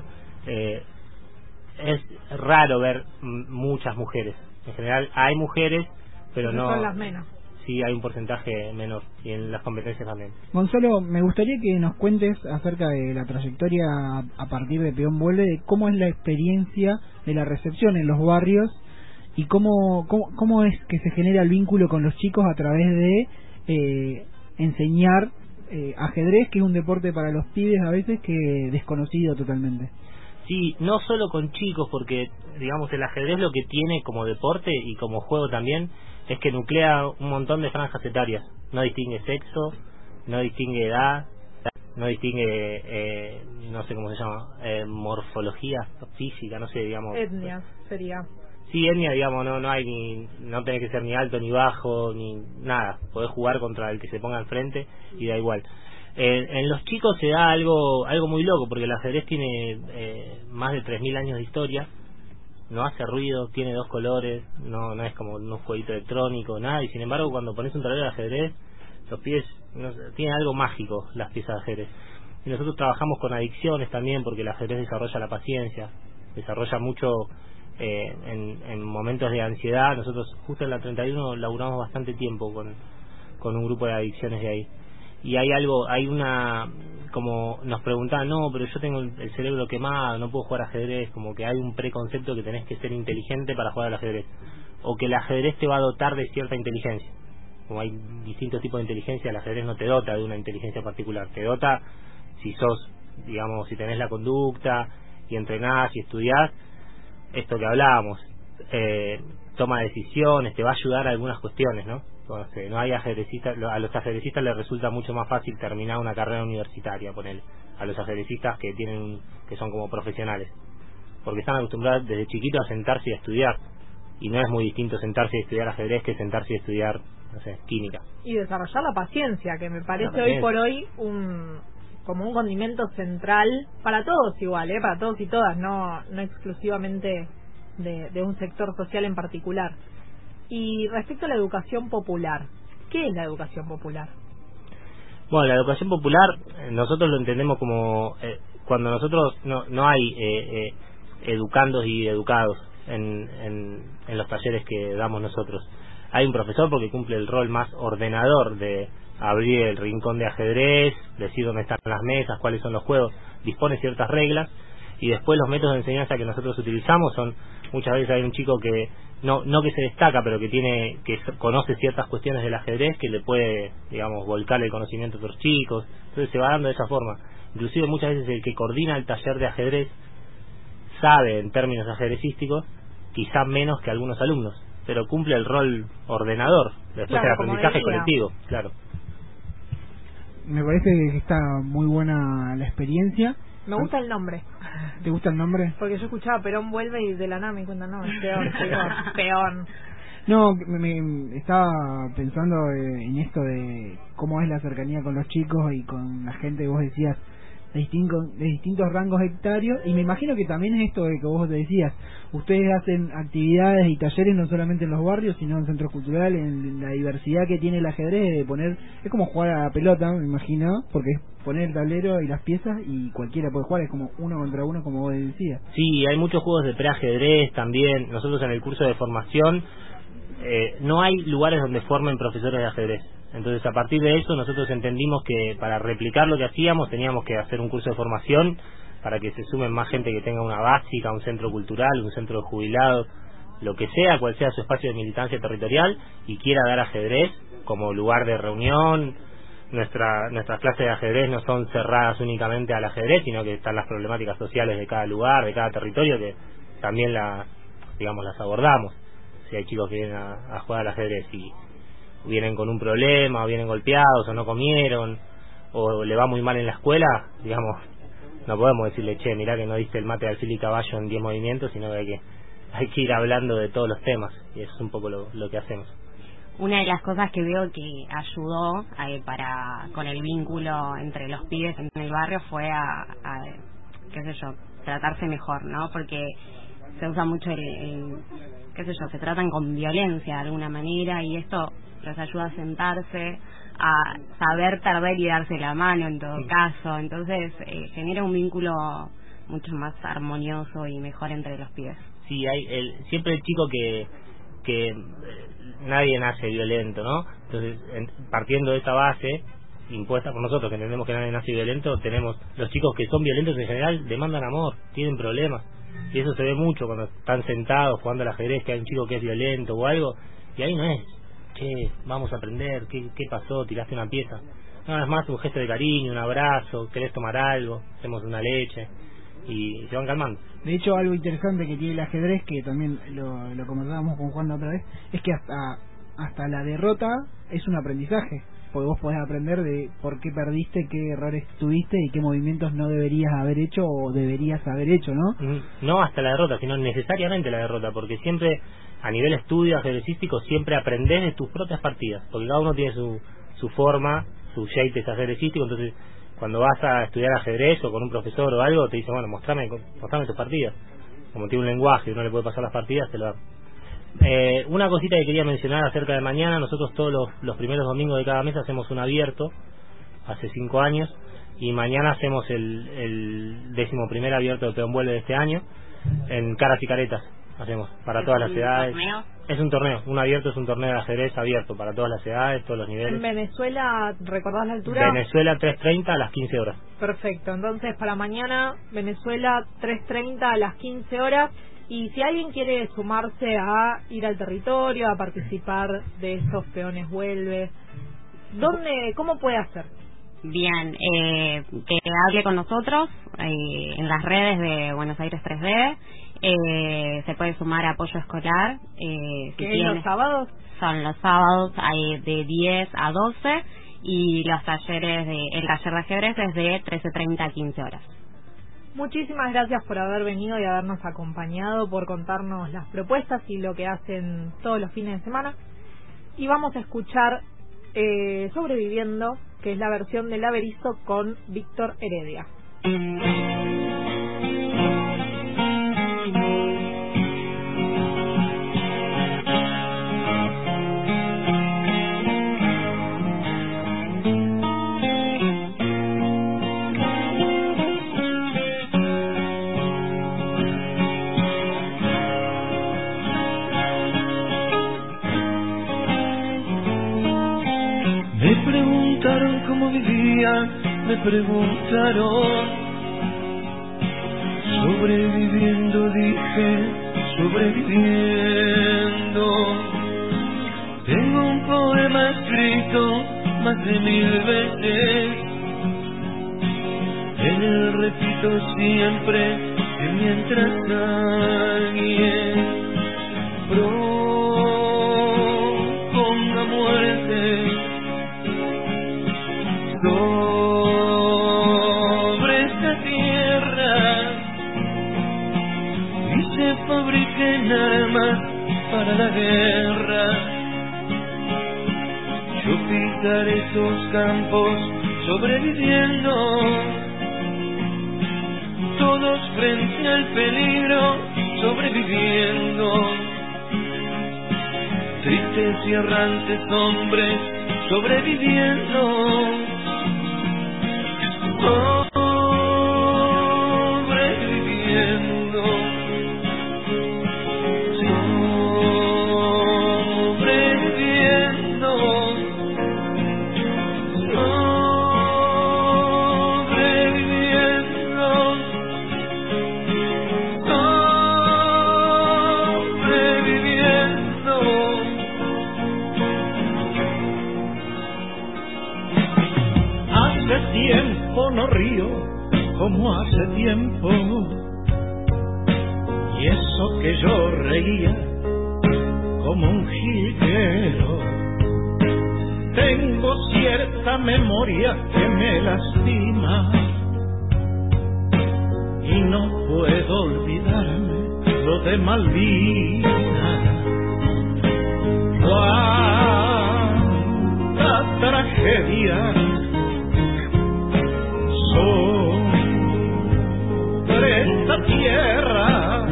Speaker 11: es raro ver muchas mujeres. En general hay mujeres, pero no
Speaker 1: son las menos.
Speaker 11: Sí, hay un porcentaje menor, y en las competencias también.
Speaker 2: Gonzalo, me gustaría que nos cuentes acerca de la trayectoria a partir de Peón Vuelve, de cómo es la experiencia de la recepción en los barrios y cómo es que se genera el vínculo con los chicos a través de enseñar ajedrez, que es un deporte para los pibes a veces que desconocido totalmente.
Speaker 11: Sí, no solo con chicos, porque digamos el ajedrez lo que tiene como deporte y como juego también es que nuclea un montón de franjas etarias. No distingue sexo, no distingue edad, no distingue no sé cómo se llama, morfología física, no sé, digamos.
Speaker 1: Etnia sería.
Speaker 11: Sí, etnia, digamos, no hay no tenés que ser ni alto ni bajo ni nada. Podés jugar contra el que se ponga enfrente y da igual. En los chicos se da algo muy loco, porque el ajedrez tiene más de 3.000 años de historia. No hace ruido, tiene 2 colores, no es como un jueguito electrónico, nada. Y sin embargo, cuando pones un tablero de ajedrez, los pies tienen algo mágico, las piezas de ajedrez. Y nosotros trabajamos con adicciones también, porque el ajedrez desarrolla la paciencia, desarrolla mucho en momentos de ansiedad. Nosotros justo en la 31 laburamos bastante tiempo con un grupo de adicciones de ahí. Y hay una, como nos preguntaban, no, pero yo tengo el cerebro quemado, no puedo jugar ajedrez. Como que hay un preconcepto que tenés que ser inteligente para jugar al ajedrez, o que el ajedrez te va a dotar de cierta inteligencia. Como hay distintos tipos de inteligencia, el ajedrez no te dota de una inteligencia particular, te dota si sos, digamos, si tenés la conducta y entrenás y estudiás, esto que hablábamos, toma de decisiones, te va a ayudar a algunas cuestiones, ¿no? Entonces, no hay ajedrecistas, a los ajedrecistas les resulta mucho más fácil terminar una carrera universitaria, ponele, a los ajedrecistas que son como profesionales, porque están acostumbrados desde chiquitos a sentarse y a estudiar, y no es muy distinto sentarse y estudiar ajedrez que sentarse y estudiar, no sé, química.
Speaker 1: Y desarrollar la paciencia, que me parece hoy por hoy como un condimento central para todos igual, para todos y todas, no exclusivamente de un sector social en particular. Y respecto a la educación popular, ¿qué es la educación popular?
Speaker 11: Bueno, la educación popular nosotros lo entendemos como cuando nosotros no hay educandos y educados en los talleres que damos nosotros. Hay un profesor porque cumple el rol más ordenador de abrir el rincón de ajedrez, decir dónde están las mesas, cuáles son los juegos, dispone ciertas reglas, y después los métodos de enseñanza que nosotros utilizamos son, muchas veces hay un chico que no que se destaca, pero que conoce ciertas cuestiones del ajedrez, que le puede, digamos, volcar el conocimiento a otros chicos. Entonces se va dando de esa forma. Inclusive muchas veces el que coordina el taller de ajedrez sabe en términos ajedrecísticos quizá menos que algunos alumnos, pero cumple el rol ordenador después
Speaker 1: Claro,
Speaker 11: del
Speaker 1: como
Speaker 11: aprendizaje
Speaker 1: decía.
Speaker 11: colectivo. Claro.
Speaker 2: Me parece que está muy buena la experiencia.
Speaker 1: Me gusta el nombre.
Speaker 2: ¿Te gusta el nombre?
Speaker 1: Porque yo escuchaba Perón vuelve y de la nada me cuentan, no, es peor, peor.
Speaker 2: No, me estaba pensando en esto de cómo es la cercanía con los chicos y con la gente que vos decías de distintos rangos etarios, y me imagino que también es esto de que vos te decías, ustedes hacen actividades y talleres no solamente en los barrios, sino en centros culturales, en la diversidad que tiene el ajedrez de poner, es como jugar a la pelota, me imagino, porque es poner el tablero y las piezas y cualquiera puede jugar, es como uno contra uno, como vos decías.
Speaker 11: Sí, hay muchos juegos de preajedrez también. Nosotros en el curso de formación no hay lugares donde formen profesores de ajedrez. Entonces, a partir de eso, nosotros entendimos que para replicar lo que hacíamos teníamos que hacer un curso de formación para que se sumen más gente que tenga una básica, un centro cultural, un centro de jubilados, lo que sea, cual sea su espacio de militancia territorial, y quiera dar ajedrez como lugar de reunión. Nuestras clases de ajedrez no son cerradas únicamente al ajedrez, sino que están las problemáticas sociales de cada lugar, de cada territorio, que también las abordamos. Si hay chicos que vienen a jugar al ajedrez y vienen con un problema, o vienen golpeados, o no comieron, o le va muy mal en la escuela, digamos, no podemos decirle, che, mirá que no diste el mate de alfil y caballo en 10 movimientos, sino que hay que ir hablando de todos los temas, y eso es un poco lo que hacemos.
Speaker 9: Una de las cosas que veo que ayudó con el vínculo entre los pibes en el barrio fue a qué sé yo, tratarse mejor, ¿no? Porque se usa mucho qué sé yo, se tratan con violencia de alguna manera, y esto les ayuda a sentarse, a saber perder y darse la mano en todo caso. Entonces genera un vínculo mucho más armonioso y mejor entre los pibes.
Speaker 11: Sí, siempre el chico que nadie nace violento, ¿no? Entonces, partiendo de esta base impuesta por nosotros, que entendemos que nadie nace violento, tenemos los chicos que son violentos en general, demandan amor, tienen problemas, y eso se ve mucho cuando están sentados jugando al ajedrez, que hay un chico que es violento o algo, y ahí no es, che, vamos a aprender, ¿qué pasó? ¿Tiraste una pieza? No, es más un gesto de cariño, un abrazo, querés tomar algo, hacemos una leche, y se van calmando.
Speaker 2: De hecho, algo interesante que tiene el ajedrez, que también lo comentábamos con Juan la otra vez, es que hasta la derrota es un aprendizaje, porque vos podés aprender de por qué perdiste, qué errores tuviste y qué movimientos no deberías haber hecho o deberías haber hecho, ¿no?
Speaker 11: No hasta la derrota, sino necesariamente la derrota, porque siempre, a nivel estudio ajedrecístico, siempre aprendés de tus propias partidas, porque cada uno tiene su forma, su shape ajedrecístico. Entonces, cuando vas a estudiar ajedrez o con un profesor o algo, te dice, bueno, mostrame tus partidas. Como tiene un lenguaje y uno le puede pasar las partidas, te lo da. Una cosita que quería mencionar acerca de mañana: nosotros todos los primeros domingos de cada mes hacemos un abierto, hace 5 años, y mañana hacemos el 11º abierto de Peón Vuelve de este año, en Caras y Caretas. Hacemos para todas las edades. Es un torneo, un abierto es un torneo de ajedrez abierto para todas las edades, todos los niveles.
Speaker 1: ¿En Venezuela, recordás la altura?
Speaker 11: Venezuela 3:30 a las 15 horas.
Speaker 1: Perfecto, entonces para mañana Venezuela 3:30 a las 15 horas. Y si alguien quiere sumarse a ir al territorio, a participar de estos Peones Vuelve, ¿cómo puede hacer?
Speaker 9: Bien, que hable con nosotros en las redes de Buenos Aires 3D. Se puede sumar a apoyo escolar.
Speaker 1: ¿Qué es los sábados?
Speaker 9: Son los sábados, hay de 10 a 12, y los talleres el taller de ajedrez es de 13:30 a 15 horas.
Speaker 1: Muchísimas gracias por haber venido y habernos acompañado, por contarnos las propuestas y lo que hacen todos los fines de semana. Y vamos a escuchar Sobreviviendo, que es la versión del Averizo con Víctor Heredia.
Speaker 6: me preguntaron. Sobreviviendo, dije, sobreviviendo. Tengo un poema escrito más de 1000 veces. En él repito siempre que mientras alguien proponga muerte sobre esta tierra y se fabriquen armas para la guerra, yo pisaré esos campos sobreviviendo, todos frente al peligro sobreviviendo, tristes y errantes hombres sobreviviendo. Sobreviviendo, sobreviviendo, sobreviviendo, sobreviviendo. Hace tiempo no río como hace tiempo, y eso que yo reía como un jilguero. Tengo cierta memoria que me lastima y no puedo olvidarme lo de Malvinas. Cuánta tragedia sobre esta tierra,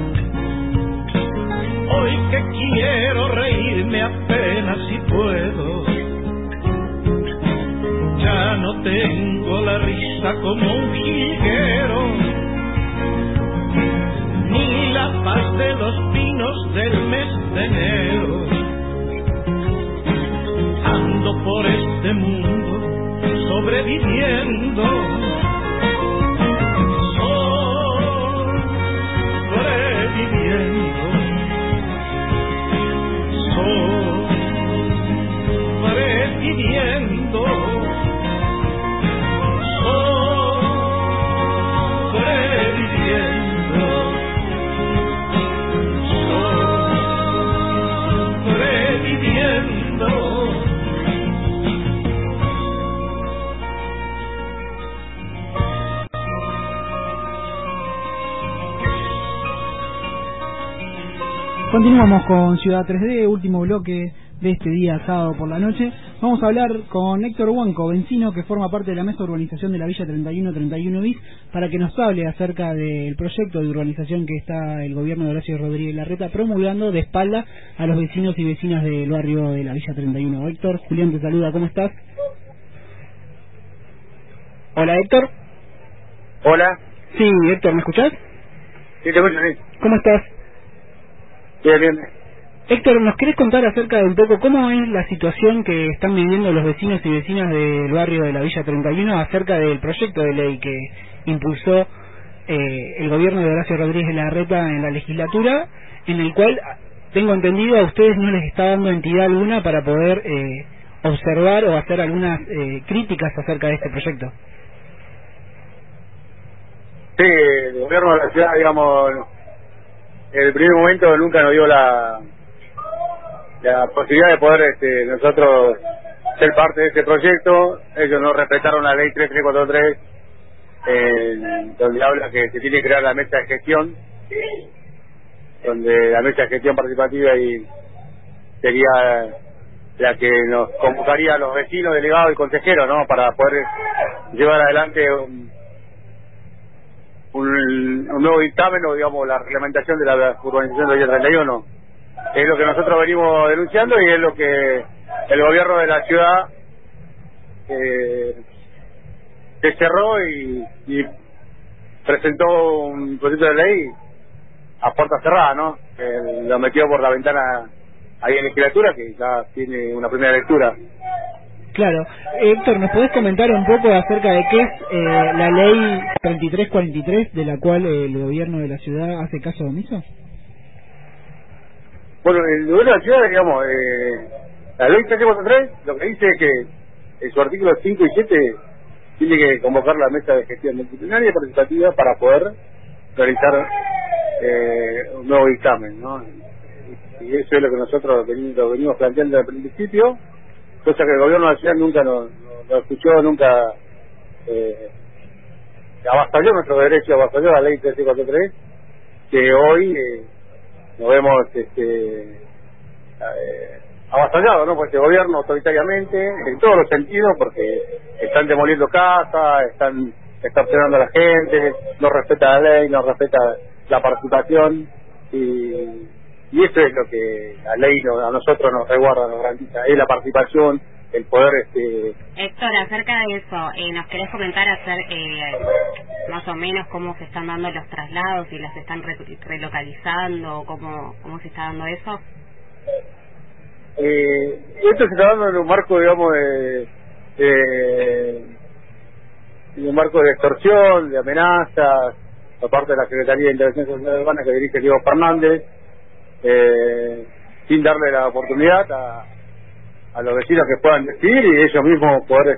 Speaker 6: hoy que quiero reírme apenas si puedo, ya no tengo la risa como un jilguero, ni la paz de los pinos del mes de enero. Ando por este mundo sobreviviendo, sobreviviendo, sobreviviendo, sobreviviendo, sobreviviendo.
Speaker 2: Continuamos con Ciudad 3D, último bloque de este día sábado por la noche. Vamos a hablar con Héctor Huanco, vecino que forma parte de la mesa de urbanización de la Villa 31 bis, para que nos hable acerca del proyecto de urbanización que está el gobierno de Horacio Rodríguez Larreta promulgando de espalda a los vecinos y vecinas del barrio de la Villa 31. Héctor, Julián te saluda, ¿cómo estás? Hola, Héctor.
Speaker 12: Hola.
Speaker 2: Sí, Héctor, ¿me escuchás?
Speaker 12: Sí, te escucho, sí.
Speaker 2: ¿Cómo estás?
Speaker 12: Bien, bien.
Speaker 2: Héctor, ¿nos querés contar acerca de un poco cómo es la situación que están viviendo los vecinos y vecinas del barrio de la Villa 31 acerca del proyecto de ley que impulsó el gobierno de Horacio Rodríguez Larreta en la legislatura, en el cual, tengo entendido, a ustedes no les está dando entidad alguna para poder observar o hacer algunas críticas acerca de este proyecto?
Speaker 12: Sí, el gobierno de la ciudad, digamos, en el primer momento nunca nos dio la posibilidad de poder nosotros ser parte de este proyecto. Ellos no respetaron la ley 3343, donde habla que se tiene que crear la mesa de gestión, donde la mesa de gestión participativa y sería la que nos convocaría a los vecinos, delegados y consejeros, ¿no?, para poder llevar adelante un nuevo dictamen o, digamos, la reglamentación de la urbanización de Villa 31. Es lo que nosotros venimos denunciando y es lo que el gobierno de la ciudad se cerró y presentó un proyecto de ley a puerta cerrada, ¿no? Lo metió por la ventana ahí en legislatura, que ya tiene una primera lectura.
Speaker 2: Claro. Héctor, ¿nos podés comentar un poco acerca de qué es la ley 3343 de la cual el gobierno de la ciudad hace caso omiso?
Speaker 12: Bueno, el gobierno de la ciudad, digamos, la ley 3343 lo que dice es que en su artículo 5 y 7 tiene que convocar la mesa de gestión disciplinaria y participativa para poder realizar un nuevo dictamen, ¿no? Y eso es lo que nosotros venimos planteando desde el principio, cosa que el gobierno de la ciudad nunca nos escuchó, nunca avasalló nuestros derechos, avasalló la ley 3343, que hoy nos vemos avasallados, ¿no? Por este gobierno autoritariamente, en todos los sentidos, porque están demoliendo casas, están extorsionando a la gente, no respeta la ley, no respeta la participación, y eso es lo que la ley a nosotros nos resguarda, nos garantiza, es la participación, el poder...
Speaker 9: Héctor, acerca de eso, ¿nos querés comentar más o menos cómo se están dando los traslados, si las están relocalizando, cómo se está dando eso?
Speaker 12: Esto se está dando en un marco, digamos, en un marco de extorsión, de amenazas, por parte de la Secretaría de Intervención Social Urbana que dirige Diego Fernández, sin darle la oportunidad a los vecinos que puedan decidir y ellos mismos poder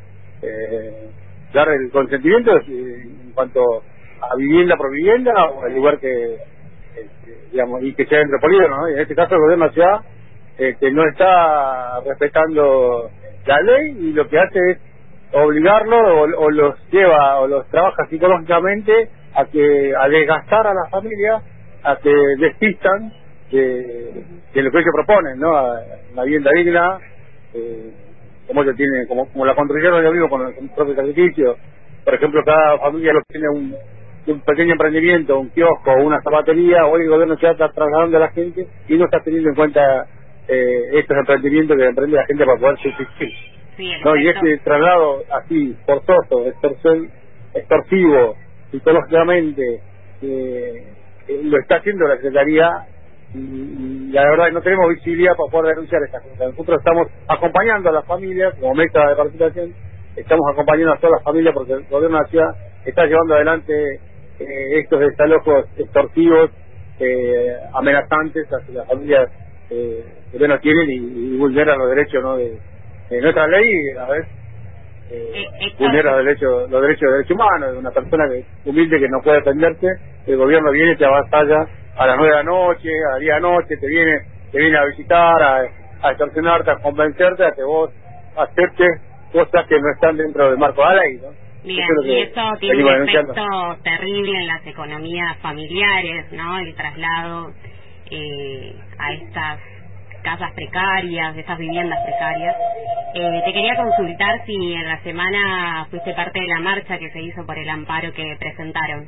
Speaker 12: dar el consentimiento en cuanto a vivienda por vivienda o el lugar que digamos, y que sea dentro del polígono, ¿no? Y en este caso el gobierno de la ciudad no está respetando la ley y lo que hace es obligarlo o los lleva o los trabaja psicológicamente a desgastar a la familia, a que despistan de lo que ellos proponen, ¿no? A una vivienda digna, como ellos tienen, como la construyeron ellos mismos con su propio sacrificio. Por ejemplo, cada familia lo tiene un pequeño emprendimiento, un kiosco, una zapatería. Hoy el gobierno ya está trasladando a la gente y no está teniendo en cuenta estos emprendimientos que emprende la gente para poder subsistir.
Speaker 9: Sí,
Speaker 12: no, y este traslado así, forzoso, extorsivo, psicológicamente, lo está haciendo la Secretaría y la verdad no tenemos visibilidad para poder denunciar estas cosas. Nosotros estamos acompañando a las familias, como mesa de participación, estamos acompañando a todas las familias porque el gobierno de la ciudad está llevando adelante estos desalojos extorsivos, amenazantes hacia las familias que no tienen y vulneran los derechos, ¿no? de nuestra ley, a ver, vulnera los derechos humanos de una persona humilde que no puede defenderse. El gobierno viene y te avasalla a las 9 de la noche, a las 10 de la noche, te viene a visitar, a extorsionarte, a convencerte a que vos aceptes cosas que no están dentro del marco de la ley, ¿no?
Speaker 9: Bien, y eso tiene un efecto terrible en las economías familiares, ¿no? El traslado a estas casas precarias, estas viviendas precarias. Te quería consultar si en la semana fuiste parte de la marcha que se hizo por el amparo que presentaron.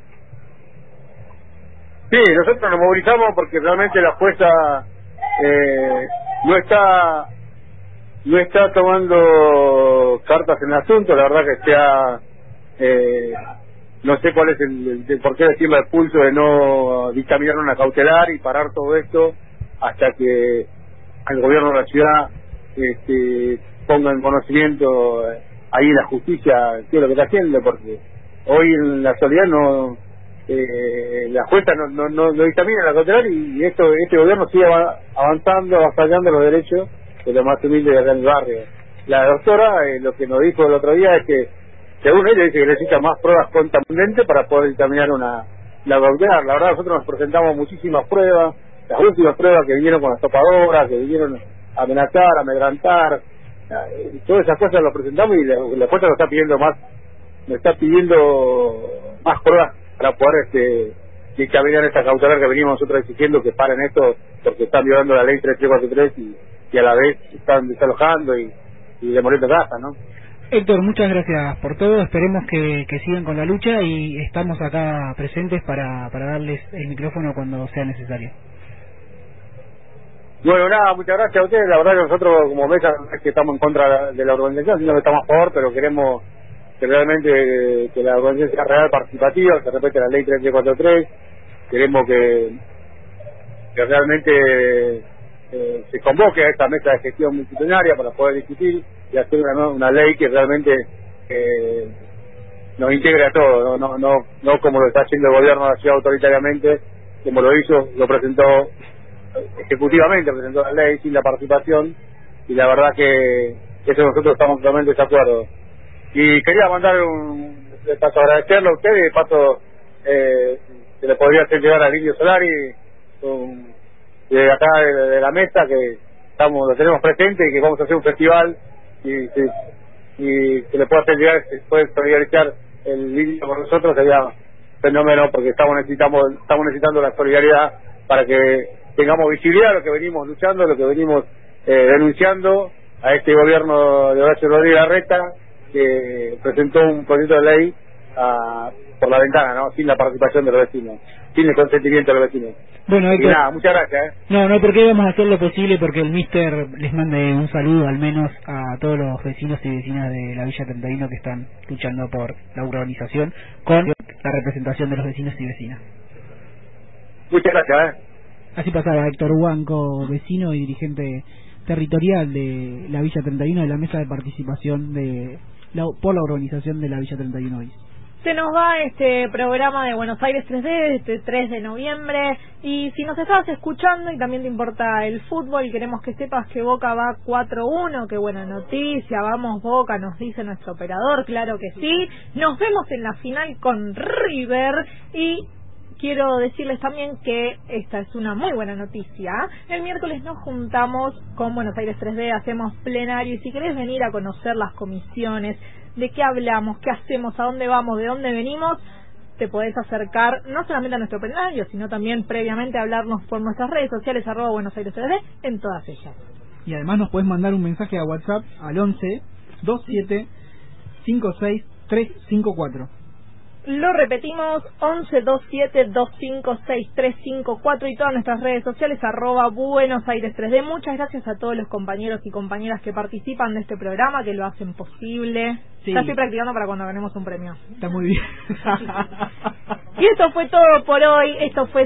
Speaker 12: Sí, nosotros nos movilizamos porque realmente la jueza no está tomando cartas en el asunto. La verdad que no sé cuál es el por qué decirle el pulso de no dictaminar una cautelar y parar todo esto hasta que el gobierno de la ciudad ponga en conocimiento ahí la justicia qué es lo que está haciendo, porque hoy en la actualidad la jueza no dictamina la cautelar y este gobierno sigue avanzando, avasallando los derechos de los más humildes de acá en el barrio. La doctora lo que nos dijo el otro día es que según ella dice que necesita más pruebas contundentes para poder dictaminar la cautelar. La verdad nosotros nos presentamos muchísimas pruebas, las últimas pruebas que vinieron con las topadoras, que vinieron a amenazar, a amedrantar, todas esas cosas las presentamos y la jueza nos está pidiendo más pruebas para poder dictaminar esta cautelar que venimos nosotros exigiendo que paren esto porque están violando la ley 3343 y a la vez están desalojando y demoliendo casas, ¿no?
Speaker 2: Héctor, muchas gracias por todo, esperemos que sigan con la lucha y estamos acá presentes para darles el micrófono cuando sea necesario.
Speaker 12: Bueno, nada, muchas gracias a ustedes. La verdad que nosotros como mesa no es que estamos en contra de la organización, sino que estamos a favor, pero queremos que realmente que la organización sea real, participativa, que respete la ley 3343. Queremos que realmente se convoque a esta mesa de gestión multitudinaria para poder discutir y hacer una ley que realmente nos integre a todos, no como lo está haciendo el gobierno de la ciudad autoritariamente, como lo hizo, lo presentó ejecutivamente, presentó la ley sin la participación, y la verdad que eso nosotros estamos totalmente de acuerdo. Y quería mandar de paso agradecerle a ustedes, de paso se le podría hacer llegar a Lidio Solari de acá de la mesa, que lo tenemos presente y que vamos a hacer un festival y se le puede hacer llegar, se puede solidarizar el Lidio con nosotros, sería fenómeno, porque estamos necesitando la solidaridad para que tengamos visibilidad a lo que venimos luchando, lo que venimos denunciando a este gobierno de Horacio Rodríguez Larreta, que presentó un proyecto de ley por la ventana, ¿no? Sin la participación de los vecinos, sin el consentimiento de los vecinos.
Speaker 2: Bueno,
Speaker 12: y nada, muchas gracias.
Speaker 2: No hay por qué, vamos a hacer lo posible porque el Mister les mande un saludo al menos a todos los vecinos y vecinas de la Villa 31 que están luchando por la urbanización con la representación de los vecinos y vecinas.
Speaker 12: Muchas gracias.
Speaker 2: Así pasaba Héctor Huanco, vecino y dirigente territorial de la Villa 31, de la mesa de participación por la urbanización de la Villa 31 bis.
Speaker 1: Se nos va este programa de Buenos Aires 3D, este 3 de noviembre, y si nos estabas escuchando y también te importa el fútbol, queremos que sepas que Boca va 4-1, qué buena noticia, vamos Boca, nos dice nuestro operador, claro que sí, nos vemos en la final con River, y quiero decirles también que esta es una muy buena noticia. El miércoles nos juntamos con Buenos Aires 3D, hacemos plenario, y si querés venir a conocer las comisiones, de qué hablamos, qué hacemos, a dónde vamos, de dónde venimos, te podés acercar no solamente a nuestro plenario, sino también previamente a hablarnos por nuestras redes sociales, @Buenos Aires 3D, en todas ellas.
Speaker 2: Y además nos podés mandar un mensaje a WhatsApp al 11 27 56 354.
Speaker 1: Lo repetimos, 11 27 256 354, y todas nuestras redes sociales, @Buenos Aires 3D. Muchas gracias a todos los compañeros y compañeras que participan de este programa, que lo hacen posible. Sí. Ya estoy practicando para cuando ganemos un premio.
Speaker 2: Está muy bien.
Speaker 1: Y esto fue todo por hoy. Esto fue